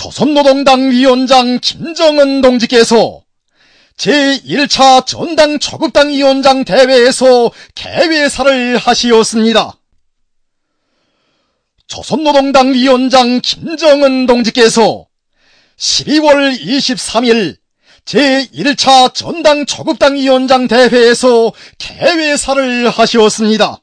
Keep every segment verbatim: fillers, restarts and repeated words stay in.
조선노동당 위원장 김정은 동지께서 제일 차 전당 초급당 위원장 대회에서 개회사를 하시었습니다. 조선노동당 위원장 김정은 동지께서 십이월 이십삼일 제일 차 전당 초급당 위원장 대회에서 개회사를 하시었습니다.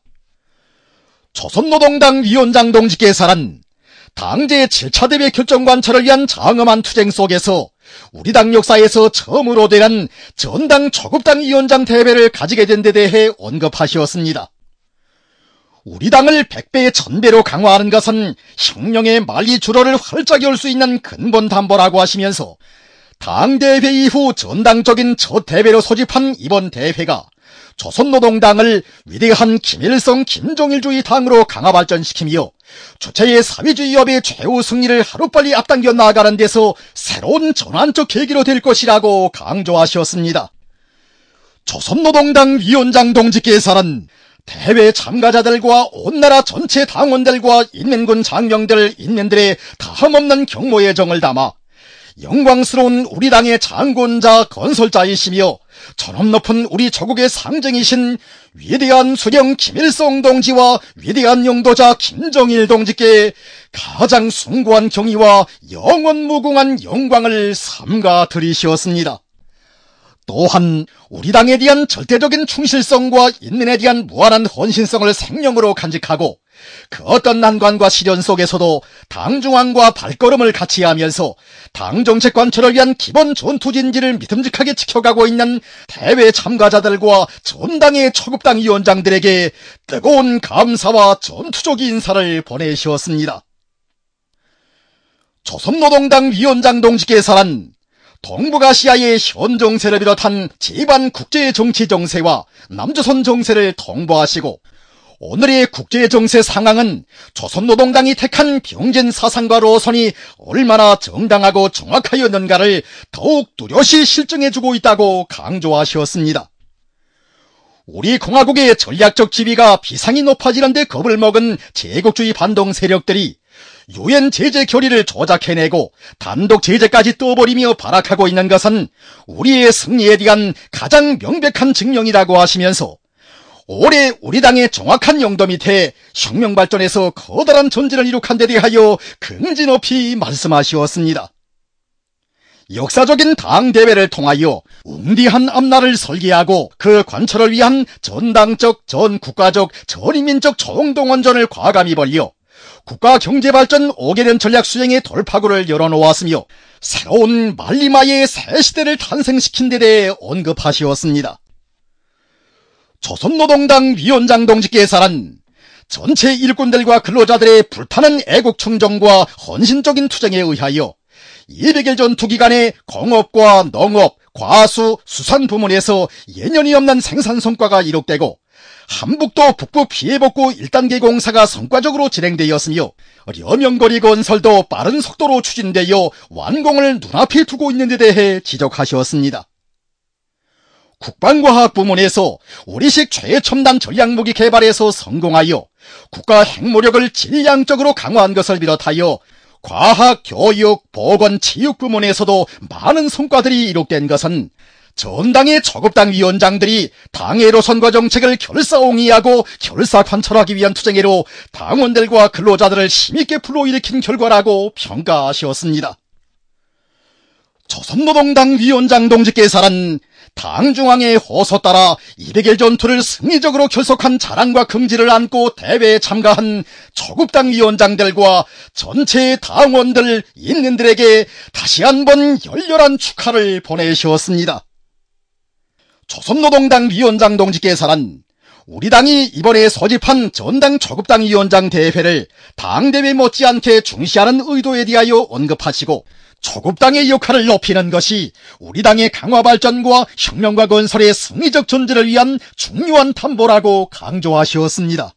조선노동당 위원장 동지께서는 당 제칠 차 대회 결정 관철을 위한 장엄한 투쟁 속에서 우리 당 역사에서 처음으로 되는 전당 초급당 위원장 대회를 가지게 된 데 대해 언급하시었습니다. 우리 당을 백배 천배로 강화하는 것은 혁명의 말리 주로를 활짝 열 수 있는 근본 담보라고 하시면서 당대회 이후 전당적인 첫 대회로 소집한 이번 대회가 조선노동당을 위대한 김일성 김정일주의 당으로 강화 발전시키며 주체의 사회주의협의 최후 승리를 하루빨리 앞당겨 나아가는 데서 새로운 전환적 계기로 될 것이라고 강조하셨습니다. 조선노동당 위원장 동지께서는 대회 참가자들과 온 나라 전체 당원들과 인민군 장병들, 인민들의 다함없는 경모의 정을 담아 영광스러운 우리 당의 장군자 건설자이시며 천엄 높은 우리 조국의 상징이신 위대한 수령 김일성 동지와 위대한 영도자 김정일 동지께 가장 숭고한 경의와 영원 무궁한 영광을 삼가 드리시었습니다. 또한 우리 당에 대한 절대적인 충실성과 인민에 대한 무한한 헌신성을 생명으로 간직하고 그 어떤 난관과 시련 속에서도 당 중앙과 발걸음을 같이 하면서 당 정책 관철을 위한 기본 전투 진지를 믿음직하게 지켜가고 있는 대회 참가자들과 전당의 초급당 위원장들에게 뜨거운 감사와 전투적 인사를 보내시었습니다. 조선노동당 위원장 동지께서는 동북아시아의 현 정세를 비롯한 제반 국제 정치 정세와 남조선 정세를 통보하시고 오늘의 국제 정세 상황은 조선노동당이 택한 병진 사상과 노선이 얼마나 정당하고 정확하였는가를 더욱 뚜렷이 실증해주고 있다고 강조하셨습니다. 우리 공화국의 전략적 지위가 비상이 높아지는 데 겁을 먹은 제국주의 반동 세력들이 유엔 제재 결의를 조작해내고 단독 제재까지 떠버리며 발악하고 있는 것은 우리의 승리에 대한 가장 명백한 증명이라고 하시면서 올해 우리 당의 정확한 영도 밑에 혁명 발전에서 커다란 전진을 이룩한 데 대하여 긍지 높이 말씀하시었습니다. 역사적인 당대회를 통하여 웅디한 앞날을 설계하고 그 관철을 위한 전당적, 전국가적, 전인민적 총동원전을 과감히 벌여 국가 경제발전 오 개년 전략 수행의 돌파구를 열어놓았으며 새로운 말리마의 새 시대를 탄생시킨 데 대해 언급하시었습니다. 조선노동당 위원장 동지께서는 전체 일꾼들과 근로자들의 불타는 애국충정과 헌신적인 투쟁에 의하여 이백 일 전투 기간에 공업과 농업, 과수, 수산 부문에서 예년이 없는 생산 성과가 이룩되고 한북도 북부 피해복구 일 단계 공사가 성과적으로 진행되었으며 려명거리 건설도 빠른 속도로 추진되어 완공을 눈앞에 두고 있는 데 대해 지적하셨습니다. 국방과학 부문에서 우리식 최첨단 전략무기 개발에서 성공하여 국가 핵무력을 질량적으로 강화한 것을 비롯하여 과학, 교육, 보건, 체육 부문에서도 많은 성과들이 이룩된 것은 전당의 초급당 위원장들이 당의 노선과 정책을 결사옹이하고 결사관철하기 위한 투쟁으로 당원들과 근로자들을 힘있게 불러일으킨 결과라고 평가하셨습니다. 조선노동당 위원장 동지께서는 당 중앙의 호소 따라 이백 일 전투를 승리적으로 결속한 자랑과 긍지를 안고 대회에 참가한 초급당 위원장들과 전체 당원들, 인민들에게 다시 한번 열렬한 축하를 보내셨습니다. 조선노동당 위원장 동지께서는 우리 당이 이번에 소집한 전당 초급당 위원장 대회를 당대회 못지않게 중시하는 의도에 대하여 언급하시고 초급당의 역할을 높이는 것이 우리 당의 강화 발전과 혁명과 건설의 승리적 전진을 위한 중요한 담보라고 강조하셨습니다.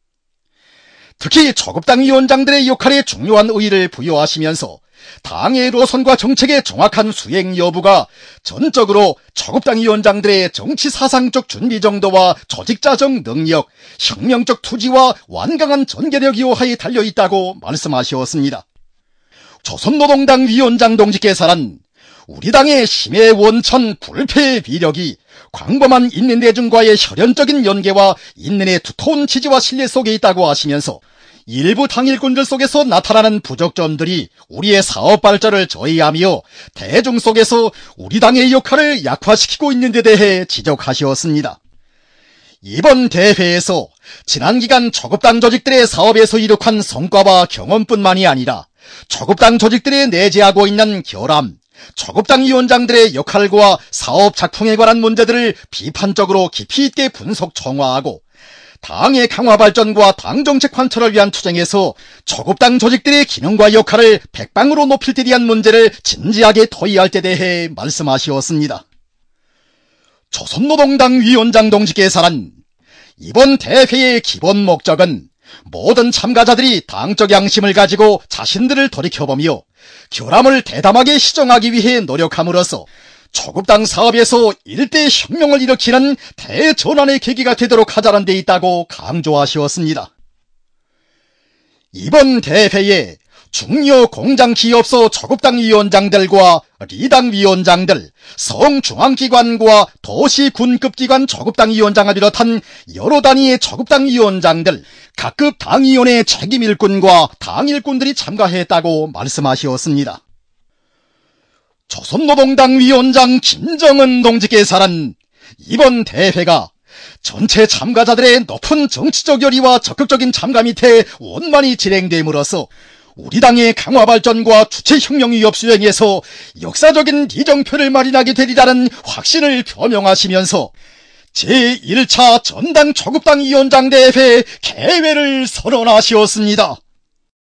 특히 초급당 위원장들의 역할에 중요한 의의를 부여하시면서 당의 노선과 정책의 정확한 수행 여부가 전적으로 초급당 위원장들의 정치 사상적 준비 정도와 조직자적 능력, 혁명적 투지와 완강한 전개력 이하에 달려있다고 말씀하셨습니다. 조선노동당 위원장 동지께서는 우리 당의 힘의 원천 불패의 위력이 광범한 인민대중과의 혈연적인 연계와 인민의 두터운 지지와 신뢰 속에 있다고 하시면서 일부 당일꾼들 속에서 나타나는 부족점들이 우리의 사업 발전을 저해하며 대중 속에서 우리 당의 역할을 약화시키고 있는 데 대해 지적하셨습니다. 이번 대회에서 지난 기간 저급당 조직들의 사업에서 이룩한 성과와 경험뿐만이 아니라 저급당 조직들이 내재하고 있는 결함, 저급당 위원장들의 역할과 사업 작풍에 관한 문제들을 비판적으로 깊이 있게 분석 청화하고 당의 강화 발전과 당정책 관철을 위한 투쟁에서 저급당 조직들의 기능과 역할을 백방으로 높일 때 대한 문제를 진지하게 토의할 때 대해 말씀하시었습니다. 조선노동당 위원장 동지께서는 이번 대회의 기본 목적은 모든 참가자들이 당적 양심을 가지고 자신들을 돌이켜보며 결함을 대담하게 시정하기 위해 노력함으로써 저급당 사업에서 일대 혁명을 일으키는 대전환의 계기가 되도록 하자는 데 있다고 강조하셨습니다. 이번 대회에 중요 공장기업소 저급당 위원장들과 리당 위원장들, 성중앙기관과 도시군급기관 저급당 위원장을 비롯한 여러 단위의 저급당 위원장들, 각급 당위원회 책임일꾼과 당일꾼들이 참가했다고 말씀하셨습니다. 조선노동당 위원장 김정은 동지께서는 이번 대회가 전체 참가자들의 높은 정치적 열의와 적극적인 참가 밑에 원만히 진행됨으로써 우리 당의 강화 발전과 주체혁명 위협 수행에서 역사적인 리정표를 마련하게 되리라는 확신을 표명하시면서 제일 차 전당 저급당 위원장 대회 개회를 선언하시었습니다.